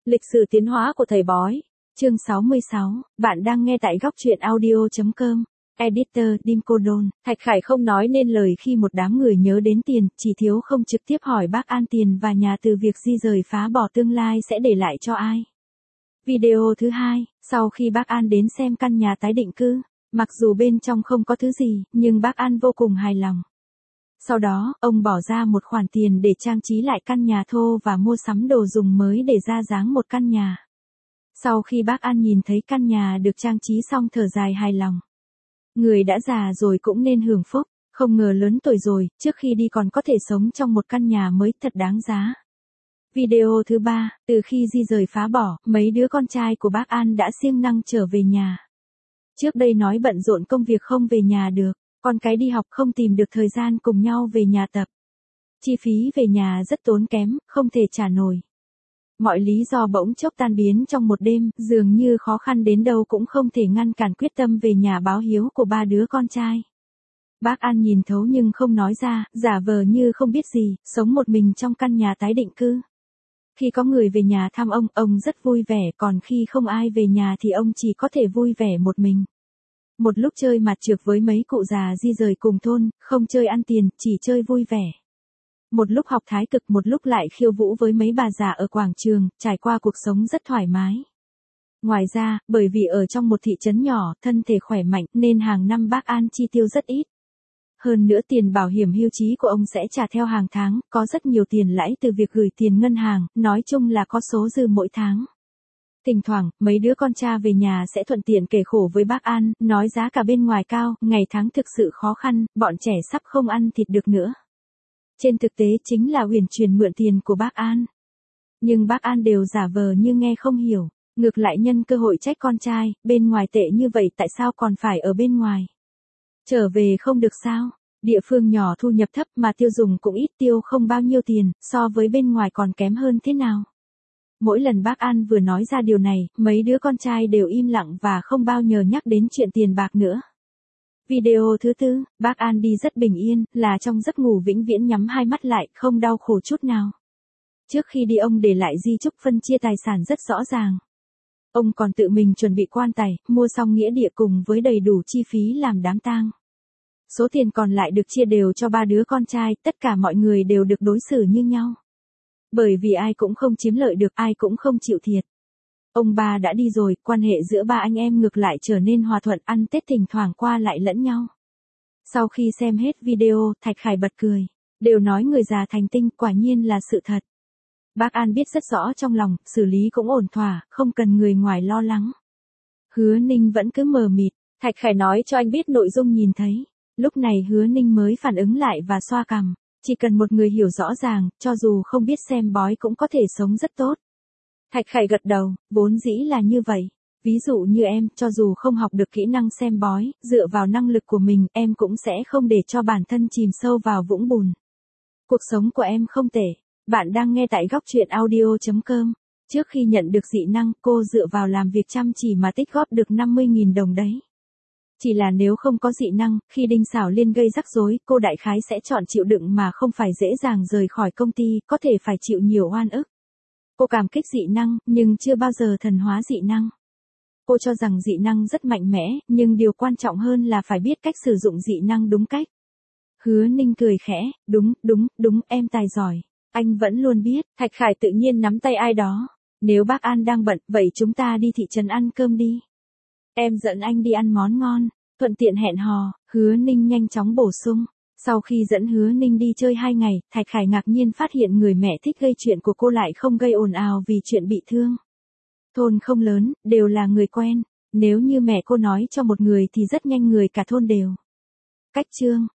Lịch sử tiến hóa của thầy bói. Chương 66, bạn đang nghe tại góc truyện audio.com. Editor Dim Cô Đôn. Thạch Khải không nói nên lời khi một đám người nhớ đến tiền, chỉ thiếu không trực tiếp hỏi bác An tiền và nhà từ việc di rời phá bỏ tương lai sẽ để lại cho ai. Video thứ 2, sau khi bác An đến xem căn nhà tái định cư, mặc dù bên trong không có thứ gì, nhưng bác An vô cùng hài lòng. Sau đó, ông bỏ ra một khoản tiền để trang trí lại căn nhà thô và mua sắm đồ dùng mới để ra dáng một căn nhà. Sau khi bác An nhìn thấy căn nhà được trang trí xong thở dài hài lòng. Người đã già rồi cũng nên hưởng phúc, không ngờ lớn tuổi rồi, trước khi đi còn có thể sống trong một căn nhà mới thật đáng giá. Video thứ 3, từ khi di rời phá bỏ, mấy đứa con trai của bác An đã siêng năng trở về nhà. Trước đây nói bận rộn công việc không về nhà được, con cái đi học không tìm được thời gian cùng nhau về nhà tập. Chi phí về nhà rất tốn kém, không thể trả nổi. Mọi lý do bỗng chốc tan biến trong một đêm, dường như khó khăn đến đâu cũng không thể ngăn cản quyết tâm về nhà báo hiếu của ba đứa con trai. Bác An nhìn thấu nhưng không nói ra, giả vờ như không biết gì, sống một mình trong căn nhà tái định cư. Khi có người về nhà thăm ông rất vui vẻ, còn khi không ai về nhà thì ông chỉ có thể vui vẻ một mình. Một lúc chơi mặt trược với mấy cụ già di rời cùng thôn, không chơi ăn tiền, chỉ chơi vui vẻ. Một lúc học thái cực, một lúc lại khiêu vũ với mấy bà già ở quảng trường, trải qua cuộc sống rất thoải mái. Ngoài ra, bởi vì ở trong một thị trấn nhỏ, thân thể khỏe mạnh, nên hàng năm bác An chi tiêu rất ít. Hơn nữa tiền bảo hiểm hưu trí của ông sẽ trả theo hàng tháng, có rất nhiều tiền lãi từ việc gửi tiền ngân hàng, nói chung là có số dư mỗi tháng. Thỉnh thoảng, mấy đứa con cha về nhà sẽ thuận tiện kể khổ với bác An, nói giá cả bên ngoài cao, ngày tháng thực sự khó khăn, bọn trẻ sắp không ăn thịt được nữa. Trên thực tế chính là huyền truyền mượn tiền của bác An. Nhưng bác An đều giả vờ như nghe không hiểu, ngược lại nhân cơ hội trách con trai, bên ngoài tệ như vậy tại sao còn phải ở bên ngoài. Trở về không được sao, địa phương nhỏ thu nhập thấp mà tiêu dùng cũng ít, tiêu không bao nhiêu tiền, so với bên ngoài còn kém hơn thế nào. Mỗi lần bác An vừa nói ra điều này, mấy đứa con trai đều im lặng và không bao giờ nhắc đến chuyện tiền bạc nữa. Video thứ 4, bác An đi rất bình yên, là trong giấc ngủ vĩnh viễn nhắm hai mắt lại, không đau khổ chút nào. Trước khi đi ông để lại di chúc phân chia tài sản rất rõ ràng. Ông còn tự mình chuẩn bị quan tài, mua xong nghĩa địa cùng với đầy đủ chi phí làm đám tang. Số tiền còn lại được chia đều cho ba đứa con trai, tất cả mọi người đều được đối xử như nhau. Bởi vì ai cũng không chiếm lợi được, ai cũng không chịu thiệt. Ông ba đã đi rồi, quan hệ giữa ba anh em ngược lại trở nên hòa thuận, ăn Tết thỉnh thoảng qua lại lẫn nhau. Sau khi xem hết video, Thạch Khải bật cười. Đều nói người già thành tinh, quả nhiên là sự thật. Bác An biết rất rõ trong lòng, xử lý cũng ổn thỏa, không cần người ngoài lo lắng. Hứa Ninh vẫn cứ mờ mịt, Thạch Khải nói cho anh biết nội dung nhìn thấy. Lúc này Hứa Ninh mới phản ứng lại và xoa cằm. Chỉ cần một người hiểu rõ ràng, cho dù không biết xem bói cũng có thể sống rất tốt. Thạch Khải gật đầu, vốn dĩ là như vậy. Ví dụ như em, cho dù không học được kỹ năng xem bói, dựa vào năng lực của mình, em cũng sẽ không để cho bản thân chìm sâu vào vũng bùn. Cuộc sống của em không tệ. Bạn đang nghe tại góc truyện audio.com. Trước khi nhận được dị năng, cô dựa vào làm việc chăm chỉ mà tích góp được 50.000 đồng đấy. Chỉ là nếu không có dị năng, khi Đinh Xảo Liên gây rắc rối, cô đại khái sẽ chọn chịu đựng mà không phải dễ dàng rời khỏi công ty, có thể phải chịu nhiều oan ức. Cô cảm kích dị năng, nhưng chưa bao giờ thần hóa dị năng. Cô cho rằng dị năng rất mạnh mẽ, nhưng điều quan trọng hơn là phải biết cách sử dụng dị năng đúng cách. Hứa Ninh cười khẽ, đúng, em tài giỏi. Anh vẫn luôn biết. Thạch Khải tự nhiên nắm tay ai đó. Nếu bác An đang bận, vậy chúng ta đi thị trấn ăn cơm đi. Em dẫn anh đi ăn món ngon, thuận tiện hẹn hò. Hứa Ninh nhanh chóng bổ sung. Sau khi dẫn Hứa Ninh đi chơi 2 ngày, Thạch Khải ngạc nhiên phát hiện người mẹ thích gây chuyện của cô lại không gây ồn ào vì chuyện bị thương. Thôn không lớn, đều là người quen. Nếu như mẹ cô nói cho một người thì rất nhanh người cả thôn đều. Cách chương